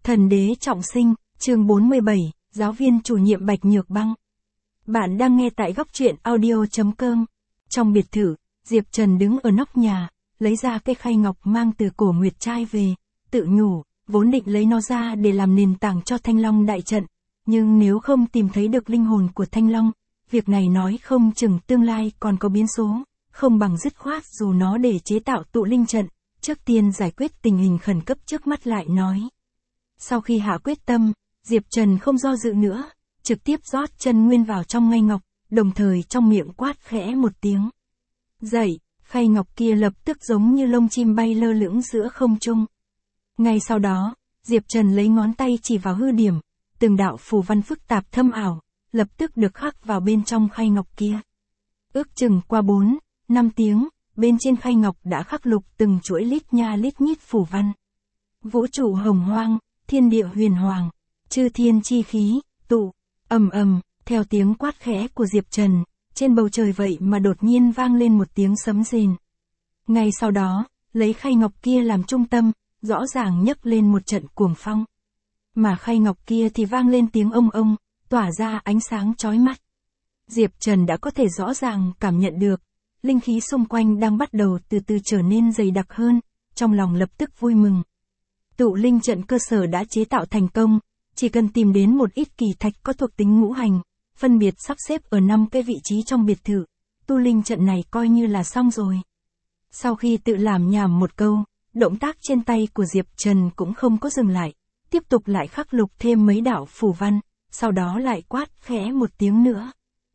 Thần đế trọng sinh, chương 47, giáo viên chủ nhiệm Bạch Nhược Băng. Bạn đang nghe tại góc truyện audio.com. Trong biệt thự, Diệp Trần đứng ở nóc nhà, lấy ra cây khay ngọc mang từ cổ Nguyệt Trai về, tự nhủ, vốn định lấy nó ra để làm nền tảng cho Thanh Long đại trận, nhưng nếu không tìm thấy được linh hồn của Thanh Long, việc này nói không chừng tương lai còn có biến số, không bằng dứt khoát dù nó để chế tạo tụ linh trận, trước tiên giải quyết tình hình khẩn cấp trước mắt lại nói. Sau khi hạ quyết tâm, Diệp Trần không do dự nữa, trực tiếp rót chân nguyên vào trong khay ngọc, đồng thời trong miệng quát khẽ một tiếng. Dậy, khay ngọc kia lập tức giống như lông chim bay lơ lửng giữa không trung. Ngay sau đó, Diệp Trần lấy ngón tay chỉ vào hư điểm, từng đạo phù văn phức tạp thâm ảo, lập tức được khắc vào bên trong khay ngọc kia. Ước chừng qua 4-5 tiếng, bên trên khay ngọc đã khắc lục từng chuỗi lít nha lít nhít phù văn. Vũ trụ hồng hoang, thiên địa huyền hoàng, chư thiên chi khí, tụ, ầm ầm, theo tiếng quát khẽ của Diệp Trần, trên bầu trời vậy mà đột nhiên vang lên một tiếng sấm rền. Ngay sau đó, lấy khay ngọc kia làm trung tâm, rõ ràng nhấc lên một trận cuồng phong. Mà khay ngọc kia thì vang lên tiếng ông ông, tỏa ra ánh sáng chói mắt. Diệp Trần đã có thể rõ ràng cảm nhận được, linh khí xung quanh đang bắt đầu từ từ trở nên dày đặc hơn, trong lòng lập tức vui mừng. Tụ linh trận cơ sở đã chế tạo thành công, chỉ cần tìm đến một ít kỳ thạch có thuộc tính ngũ hành, phân biệt sắp xếp ở 5 cái vị trí trong biệt thự, tu linh trận này coi như là xong rồi. Sau khi tự làm nhảm một câu, động tác trên tay của Diệp Trần cũng không có dừng lại, tiếp tục lại khắc lục thêm mấy đạo phù văn, sau đó lại quát khẽ một tiếng nữa.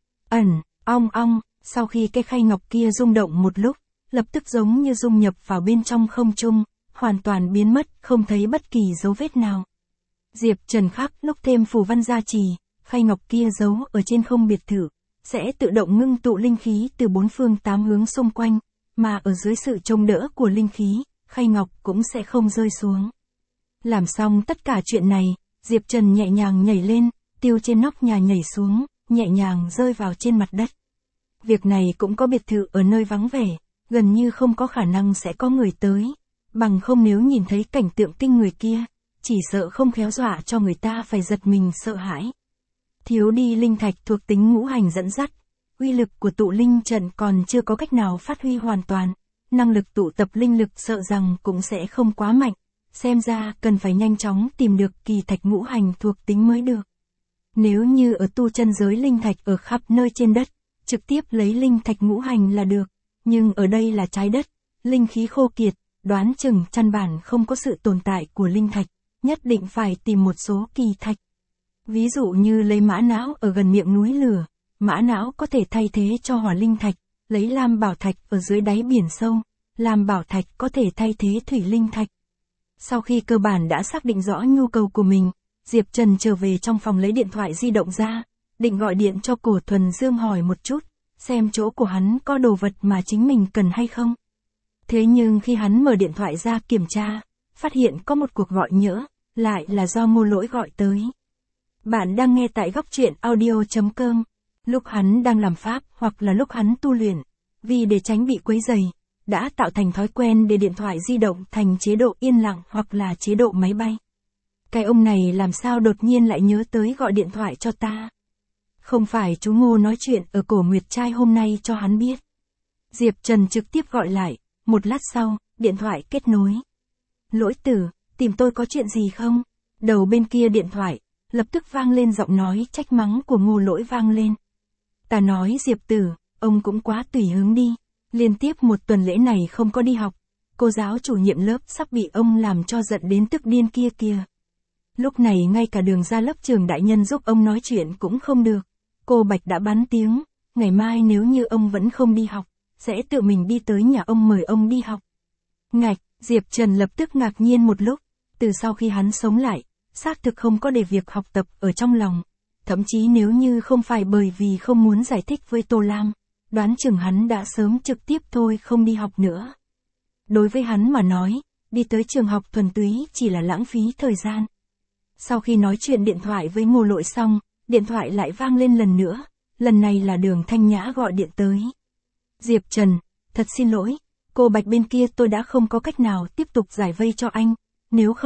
Ong ong, sau khi cái khay ngọc kia rung động một lúc, lập tức giống như dung nhập vào bên trong không trung, hoàn toàn biến mất, không thấy bất kỳ dấu vết nào. Diệp Trần khắc lúc thêm phù văn gia trì, khay ngọc kia giấu ở trên không biệt thự, sẽ tự động ngưng tụ linh khí từ 4 phương 8 hướng xung quanh, mà ở dưới sự trông đỡ của linh khí, khay ngọc cũng sẽ không rơi xuống. Làm xong tất cả chuyện này, Diệp Trần nhẹ nhàng nhảy lên, tiêu trên nóc nhà nhảy xuống, nhẹ nhàng rơi vào trên mặt đất. Việc này cũng có biệt thự ở nơi vắng vẻ, gần như không có khả năng sẽ có người tới, bằng không nếu nhìn thấy cảnh tượng kinh người kia, chỉ sợ không khéo dọa cho người ta phải giật mình sợ hãi. Thiếu đi linh thạch thuộc tính ngũ hành dẫn dắt, uy lực của tụ linh trận còn chưa có cách nào phát huy hoàn toàn, năng lực tụ tập linh lực sợ rằng cũng sẽ không quá mạnh, xem ra cần phải nhanh chóng tìm được kỳ thạch ngũ hành thuộc tính mới được. Nếu như ở tu chân giới linh thạch ở khắp nơi trên đất, trực tiếp lấy linh thạch ngũ hành là được, nhưng ở đây là trái đất, linh khí khô kiệt, đoán chừng căn bản không có sự tồn tại của linh thạch, nhất định phải tìm một số kỳ thạch. Ví dụ như lấy mã não ở gần miệng núi lửa, mã não có thể thay thế cho hỏa linh thạch, lấy lam bảo thạch ở dưới đáy biển sâu, lam bảo thạch có thể thay thế thủy linh thạch. Sau khi cơ bản đã xác định rõ nhu cầu của mình, Diệp Trần trở về trong phòng lấy điện thoại di động ra, định gọi điện cho Cổ Thuần Dương hỏi một chút, xem chỗ của hắn có đồ vật mà chính mình cần hay không. Thế nhưng khi hắn mở điện thoại ra kiểm tra, phát hiện có một cuộc gọi nhỡ, lại là do Ngô Lỗi gọi tới. Bạn đang nghe tại góc truyện audio.com. Lúc hắn đang làm pháp hoặc là lúc hắn tu luyện, vì để tránh bị quấy rầy, đã tạo thành thói quen để điện thoại di động thành chế độ yên lặng hoặc là chế độ máy bay. Cái ông này làm sao đột nhiên lại nhớ tới gọi điện thoại cho ta? Không phải chú Ngô nói chuyện ở cổ Nguyệt Trai hôm nay cho hắn biết. Diệp Trần trực tiếp gọi lại, một lát sau, điện thoại kết nối. Lỗi tử, tìm tôi có chuyện gì không? Đầu bên kia điện thoại, lập tức vang lên giọng nói trách mắng của Ngô Lỗi vang lên. Ta nói Diệp tử, ông cũng quá tùy hứng đi. Liên tiếp một tuần lễ này không có đi học, cô giáo chủ nhiệm lớp sắp bị ông làm cho giận đến tức điên kia kìa. Lúc này ngay cả đường ra lớp Trường đại nhân giúp ông nói chuyện cũng không được. Cô Bạch đã bắn tiếng, ngày mai nếu như ông vẫn không đi học, sẽ tự mình đi tới nhà ông mời ông đi học. Ngạch, Diệp Trần lập tức ngạc nhiên một lúc, từ sau khi hắn sống lại, xác thực không có để việc học tập ở trong lòng. Thậm chí nếu như không phải bởi vì không muốn giải thích với Tô Lam, đoán chừng hắn đã sớm trực tiếp thôi không đi học nữa. Đối với hắn mà nói, đi tới trường học thuần túy chỉ là lãng phí thời gian. Sau khi nói chuyện điện thoại với Ngô Lỗi xong, điện thoại lại vang lên lần nữa, lần này là Đường Thanh Nhã gọi điện tới. Diệp Trần, thật xin lỗi, cô Bạch bên kia tôi đã không có cách nào tiếp tục giải vây cho anh, nếu không,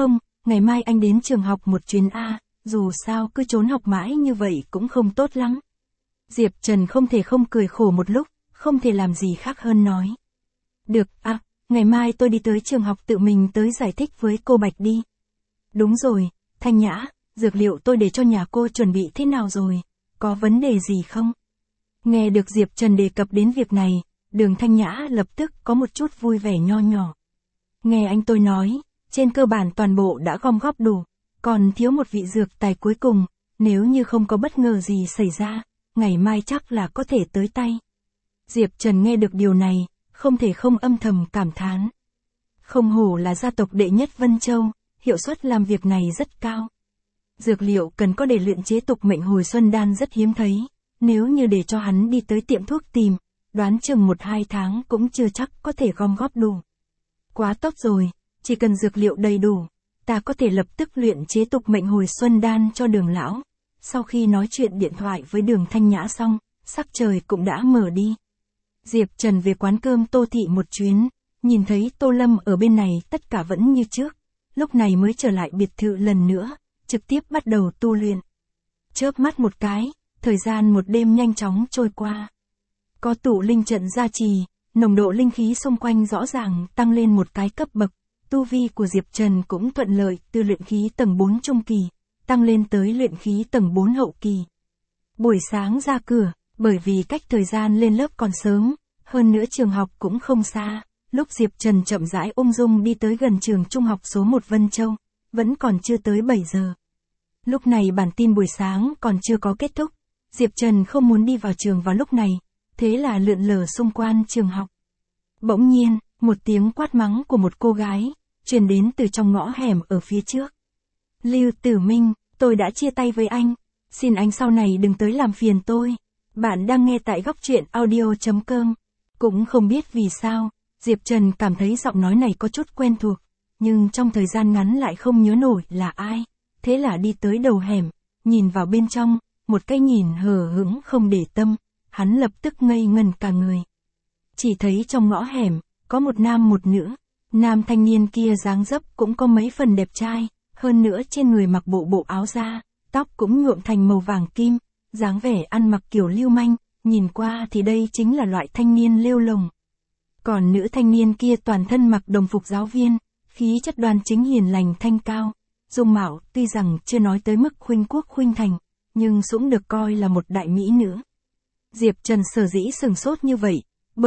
ngày mai anh đến trường học một chuyến A, dù sao cứ trốn học mãi như vậy cũng không tốt lắm. Diệp Trần không thể không cười khổ một lúc, không thể làm gì khác hơn nói. Được, ngày mai tôi đi tới trường học tự mình tới giải thích với cô Bạch đi. Đúng rồi, Thanh Nhã, dược liệu tôi để cho nhà cô chuẩn bị thế nào rồi, có vấn đề gì không? Nghe được Diệp Trần đề cập đến việc này, Đường Thanh Nhã lập tức có một chút vui vẻ nho nhỏ. Nghe anh tôi nói, trên cơ bản toàn bộ đã gom góp đủ, còn thiếu một vị dược tài cuối cùng, nếu như không có bất ngờ gì xảy ra, ngày mai chắc là có thể tới tay. Diệp Trần nghe được điều này, không thể không âm thầm cảm thán. Không hổ là gia tộc đệ nhất Vân Châu, hiệu suất làm việc này rất cao. Dược liệu cần có để luyện chế tục mệnh hồi xuân đan rất hiếm thấy, nếu như để cho hắn đi tới tiệm thuốc tìm, đoán chừng 1-2 tháng cũng chưa chắc có thể gom góp đủ. Quá tốt rồi, chỉ cần dược liệu đầy đủ, ta có thể lập tức luyện chế tục mệnh hồi xuân đan cho Đường lão. Sau khi nói chuyện điện thoại với Đường Thanh Nhã xong, sắc trời cũng đã mở đi. Diệp Trần về quán cơm Tô Thị một chuyến, nhìn thấy Tô Lâm ở bên này tất cả vẫn như trước, lúc này mới trở lại biệt thự lần nữa, trực tiếp bắt đầu tu luyện. Chớp mắt một cái, thời gian một đêm nhanh chóng trôi qua. Có tụ linh trận gia trì, nồng độ linh khí xung quanh rõ ràng tăng lên một cái cấp bậc, tu vi của Diệp Trần cũng thuận lợi từ luyện khí tầng 4 trung kỳ, tăng lên tới luyện khí tầng 4 hậu kỳ. Buổi sáng ra cửa, bởi vì cách thời gian lên lớp còn sớm, hơn nữa trường học cũng không xa, lúc Diệp Trần chậm rãi ung dung đi tới gần trường trung học số 1 Vân Châu, vẫn còn chưa tới 7 giờ. Lúc này bản tin buổi sáng còn chưa có kết thúc, Diệp Trần không muốn đi vào trường vào lúc này, thế là lượn lờ xung quanh trường học. Bỗng nhiên, một tiếng quát mắng của một cô gái, truyền đến từ trong ngõ hẻm ở phía trước. Lưu Tử Minh, tôi đã chia tay với anh, xin anh sau này đừng tới làm phiền tôi. Bạn đang nghe tại góc truyện audio.com. Cũng không biết vì sao, Diệp Trần cảm thấy giọng nói này có chút quen thuộc, nhưng trong thời gian ngắn lại không nhớ nổi là ai. Thế là đi tới đầu hẻm, nhìn vào bên trong, một cái nhìn hờ hững không để tâm, hắn lập tức ngây ngẩn cả người. Chỉ thấy trong ngõ hẻm, có một nam một nữ, nam thanh niên kia dáng dấp cũng có mấy phần đẹp trai, hơn nữa trên người mặc bộ áo da, tóc cũng nhuộm thành màu vàng kim, dáng vẻ ăn mặc kiểu lưu manh, nhìn qua thì đây chính là loại thanh niên lêu lồng. Còn nữ thanh niên kia toàn thân mặc đồng phục giáo viên, khí chất đoan chính hiền lành thanh cao, dung mạo tuy rằng chưa nói tới mức khuynh quốc khuynh thành, nhưng cũng được coi là một đại mỹ nữ. Diệp Trần sở dĩ sừng sốt như vậy,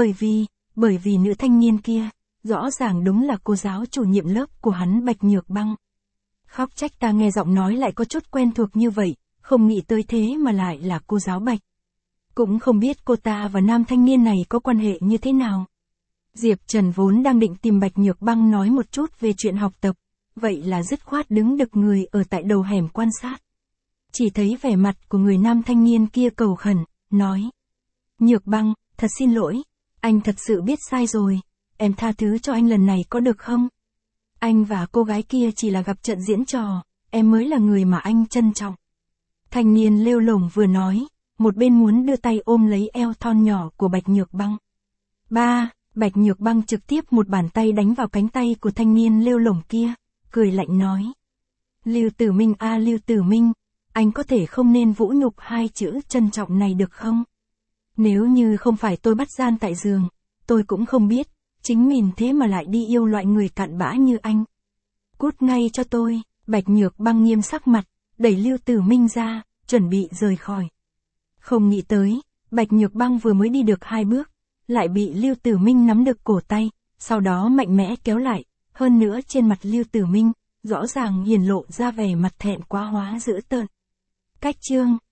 bởi vì nữ thanh niên kia, rõ ràng đúng là cô giáo chủ nhiệm lớp của hắn Bạch Nhược Băng. Khóc trách ta nghe giọng nói lại có chút quen thuộc như vậy, không nghĩ tới thế mà lại là cô giáo Bạch. Cũng không biết cô ta và nam thanh niên này có quan hệ như thế nào. Diệp Trần vốn đang định tìm Bạch Nhược Băng nói một chút về chuyện học tập, vậy là dứt khoát đứng đực người ở tại đầu hẻm quan sát. Chỉ thấy vẻ mặt của người nam thanh niên kia cầu khẩn, nói. Nhược Băng, thật xin lỗi, anh thật sự biết sai rồi, em tha thứ cho anh lần này có được không? Anh và cô gái kia chỉ là gặp trận diễn trò, em mới là người mà anh trân trọng. Thanh niên lêu lổng vừa nói, một bên muốn đưa tay ôm lấy eo thon nhỏ của Bạch Nhược Băng. Bạch Nhược Băng trực tiếp một bàn tay đánh vào cánh tay của thanh niên lêu lổng kia, cười lạnh nói. Lưu Tử Minh Lưu Tử Minh, anh có thể không nên vũ nhục hai chữ trân trọng này được không? Nếu như không phải tôi bắt gian tại giường, tôi cũng không biết, chính mình thế mà lại đi yêu loại người cặn bã như anh. Cút ngay cho tôi, Bạch Nhược Băng nghiêm sắc mặt, đẩy Lưu Tử Minh ra, chuẩn bị rời khỏi. Không nghĩ tới, Bạch Nhược Băng vừa mới đi được 2 bước, lại bị Lưu Tử Minh nắm được cổ tay, sau đó mạnh mẽ kéo lại, hơn nữa trên mặt Lưu Tử Minh, rõ ràng hiển lộ ra vẻ mặt thẹn quá hóa dữ tợn. Cách chương